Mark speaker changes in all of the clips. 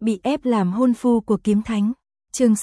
Speaker 1: Bị ép làm hôn phu của kiếm thánh. Chương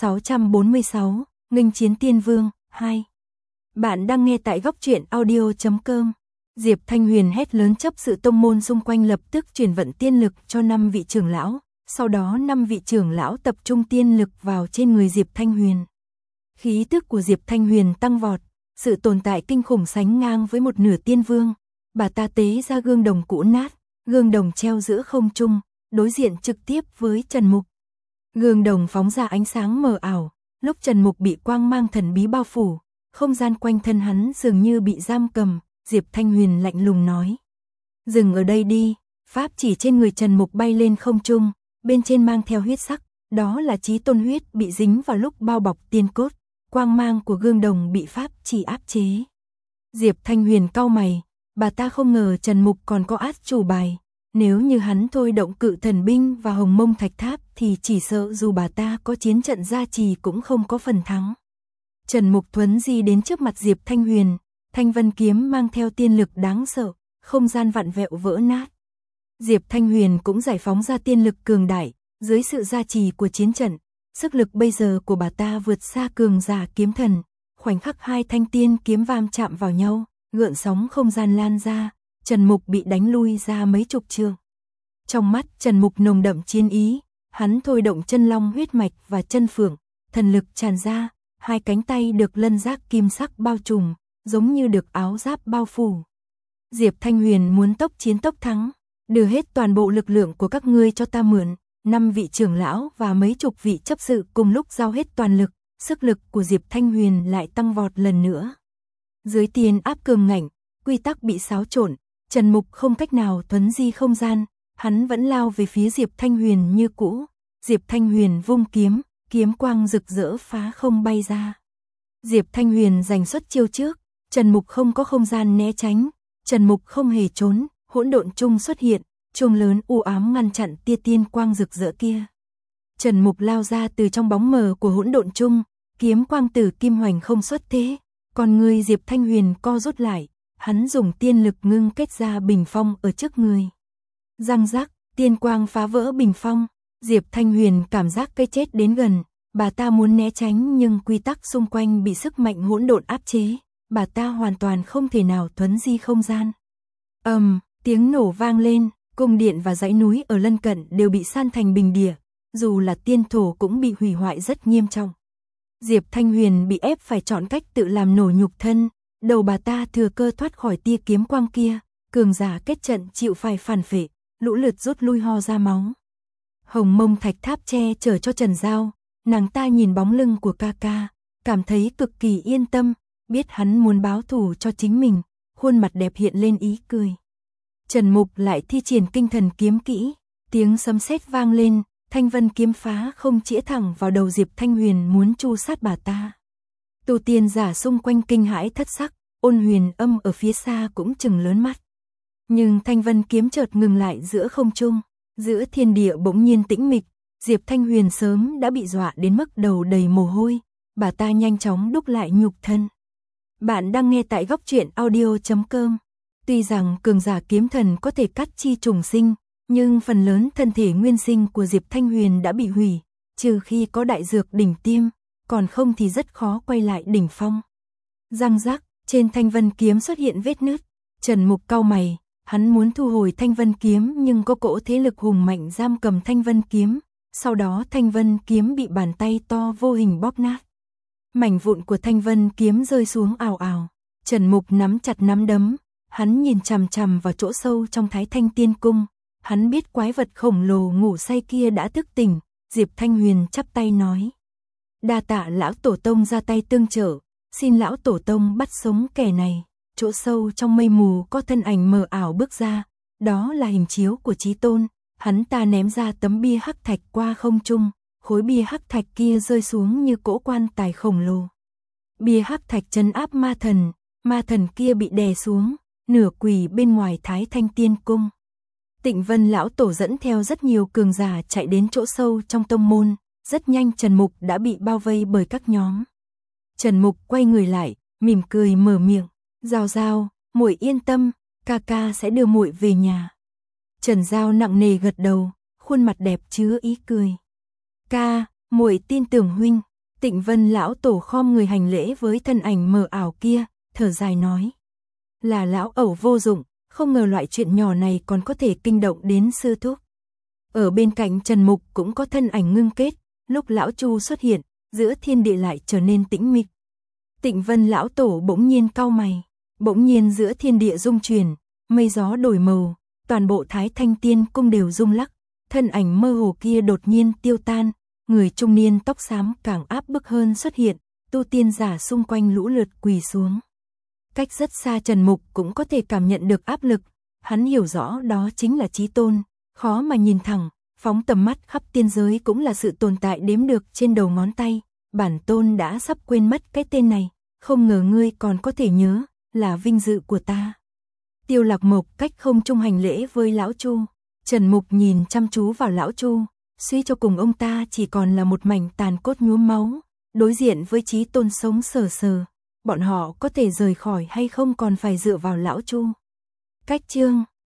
Speaker 1: 646, nghênh chiến tiên vương 2. Bạn đang nghe tại góc truyện audio.com. Diệp Thanh Huyền hét lớn, chấp sự tông môn xung quanh lập tức truyền vận tiên lực cho 5 vị trưởng lão, sau đó 5 vị trưởng lão tập trung tiên lực vào trên người Diệp Thanh Huyền. Khí tức của Diệp Thanh Huyền tăng vọt, sự tồn tại kinh khủng sánh ngang với một nửa tiên vương. Bà ta tế ra gương đồng cũ nát, gương đồng treo giữa không trung, đối diện trực tiếp với Trần Mục. Gương đồng phóng ra ánh sáng mờ ảo, lúc Trần Mục bị quang mang thần bí bao phủ, không gian quanh thân hắn dường như bị giam cầm. Diệp Thanh Huyền lạnh lùng nói: "Dừng ở đây đi." Pháp chỉ trên người Trần Mục bay lên không trung, bên trên mang theo huyết sắc, đó là chí tôn huyết bị dính vào lúc bao bọc tiên cốt, quang mang của gương đồng bị pháp chỉ áp chế. Diệp Thanh Huyền cau mày, bà ta không ngờ Trần Mục còn có át chủ bài, nếu như hắn thôi động cự thần binh và hồng mông thạch tháp thì chỉ sợ dù bà ta có chiến trận gia trì cũng không có phần thắng. Trần Mục thuấn di đến trước mặt Diệp Thanh Huyền, thanh vân kiếm mang theo tiên lực đáng sợ, không gian vặn vẹo vỡ nát. Diệp Thanh Huyền cũng giải phóng ra tiên lực cường đại, dưới sự gia trì của chiến trận, sức lực bây giờ của bà ta vượt xa cường giả kiếm thần. Khoảnh khắc hai thanh tiên kiếm vam chạm vào nhau, gợn sóng không gian lan ra, Trần Mục bị đánh lui ra mấy chục trượng. Trong mắt Trần Mục nồng đậm chiến ý, hắn thôi động chân long huyết mạch và chân phượng, thần lực tràn ra, hai cánh tay được lân giác kim sắc bao trùm, giống như được áo giáp bao phủ. Diệp Thanh Huyền muốn tốc chiến tốc thắng, đưa hết toàn bộ lực lượng của các ngươi cho ta mượn. 5 vị trưởng lão và mấy chục vị chấp sự cùng lúc giao hết toàn lực, sức lực của Diệp Thanh Huyền lại tăng vọt lần nữa. Dưới tiền áp cường ngạnh, quy tắc bị xáo trộn, Trần Mục không cách nào thuấn di không gian, hắn vẫn lao về phía Diệp Thanh Huyền như cũ. Diệp Thanh Huyền vung kiếm, kiếm quang rực rỡ phá không bay ra. Diệp Thanh Huyền giành xuất chiêu trước, Trần Mục không có không gian né tránh, Trần Mục không hề trốn, hỗn độn chung xuất hiện, chuông lớn u ám ngăn chặn tia tiên quang rực rỡ kia. Trần Mục lao ra từ trong bóng mờ của hỗn độn chung, kiếm quang tử kim hoành không xuất thế, còn người Diệp Thanh Huyền co rút lại, hắn dùng tiên lực ngưng kết ra bình phong ở trước người. Răng rắc, tiên quang phá vỡ bình phong, Diệp Thanh Huyền cảm giác cái chết đến gần, bà ta muốn né tránh nhưng quy tắc xung quanh bị sức mạnh hỗn độn áp chế, bà ta hoàn toàn không thể nào thuấn di không gian. Tiếng nổ vang lên, cung điện và dãy núi ở lân cận đều bị san thành bình địa, dù là tiên thổ cũng bị hủy hoại rất nghiêm trọng. Diệp Thanh Huyền bị ép phải chọn cách tự làm nổ nhục thân, đầu bà ta thừa cơ thoát khỏi tia kiếm quang kia, cường giả kết trận chịu phải phản phệ, lũ lượt rút lui ho ra máu. Hồng mông thạch tháp che chở cho Trần Giao, nàng ta nhìn bóng lưng của ca ca, cảm thấy cực kỳ yên tâm, biết hắn muốn báo thù cho chính mình, khuôn mặt đẹp hiện lên ý cười. Trần Mục lại thi triển kinh thần kiếm kỹ, tiếng sấm sét vang lên, thanh vân kiếm phá không chĩa thẳng vào đầu Diệp Thanh Huyền muốn tru sát bà ta. Tu tiên giả xung quanh kinh hãi thất sắc, Ôn Huyền Âm ở phía xa cũng trừng lớn mắt. Nhưng thanh vân kiếm chợt ngừng lại giữa không trung, giữa thiên địa bỗng nhiên tĩnh mịch, Diệp Thanh Huyền sớm đã bị dọa đến mức đầu đầy mồ hôi, bà ta nhanh chóng đúc lại nhục thân. Bạn đang nghe tại góc truyện audio.com. Tuy rằng cường giả kiếm thần có thể cắt chi trùng sinh, nhưng phần lớn thân thể nguyên sinh của Diệp Thanh Huyền đã bị hủy, trừ khi có đại dược đỉnh tiêm, còn không thì rất khó quay lại đỉnh phong. Răng rắc, trên thanh vân kiếm xuất hiện vết nứt, Trần Mục cau mày, hắn muốn thu hồi thanh vân kiếm nhưng có cỗ thế lực hùng mạnh giam cầm thanh vân kiếm, sau đó thanh vân kiếm bị bàn tay to vô hình bóp nát. Mảnh vụn của thanh vân kiếm rơi xuống ào ào, Trần Mục nắm chặt nắm đấm. Hắn nhìn chằm chằm vào chỗ sâu trong Thái Thanh Tiên Cung, hắn biết quái vật khổng lồ ngủ say kia đã thức tỉnh. Diệp Thanh Huyền chắp tay nói: "Đa tạ lão tổ tông ra tay tương trợ, xin lão tổ tông bắt sống kẻ này." Chỗ sâu trong mây mù có thân ảnh mờ ảo bước ra, đó là hình chiếu của Chí Tôn, hắn ta ném ra tấm bia hắc thạch qua không trung, khối bia hắc thạch kia rơi xuống như cỗ quan tài khổng lồ. Bia hắc thạch trấn áp ma thần kia bị đè xuống, nửa quỳ bên ngoài Thái Thanh Tiên Cung. Tịnh Vân lão tổ dẫn theo rất nhiều cường giả chạy đến chỗ sâu trong tông môn, rất nhanh Trần Mục đã bị bao vây bởi các nhóm. Trần Mục quay người lại, mỉm cười mở miệng: "Giao Giao, muội yên tâm, ca ca sẽ đưa muội về nhà." Trần Giao nặng nề gật đầu, khuôn mặt đẹp chứa ý cười. Ca, muội tin tưởng huynh. Tịnh Vân lão tổ khom người hành lễ với thân ảnh mờ ảo kia, thở dài nói. Là lão ẩu vô dụng, không ngờ loại chuyện nhỏ này còn có thể kinh động đến sư thúc. Ở bên cạnh Trần Mục cũng có thân ảnh ngưng kết, lúc lão Chu xuất hiện, giữa thiên địa lại trở nên tĩnh mịch. Tịnh Vân lão tổ bỗng nhiên cau mày, bỗng nhiên giữa thiên địa rung chuyển, mây gió đổi màu, toàn bộ Thái Thanh Tiên cung đều rung lắc, thân ảnh mơ hồ kia đột nhiên tiêu tan, người trung niên tóc xám càng áp bức hơn xuất hiện, tu tiên giả xung quanh lũ lượt quỳ xuống. Cách rất xa Trần Mục cũng có thể cảm nhận được áp lực, hắn hiểu rõ đó chính là Chí Tôn, khó mà nhìn thẳng, phóng tầm mắt khắp tiên giới cũng là sự tồn tại đếm được trên đầu ngón tay, bản tôn đã sắp quên mất cái tên này, không ngờ ngươi còn có thể nhớ, là vinh dự của ta. Tiêu Lạc Mộc cách không trung hành lễ với lão Chu, Trần Mục nhìn chăm chú vào lão Chu, suy cho cùng ông ta chỉ còn là một mảnh tàn cốt nhuốm máu, đối diện với Chí Tôn sống sờ sờ, bọn họ có thể rời khỏi hay không còn phải dựa vào lão Chu. Cách chương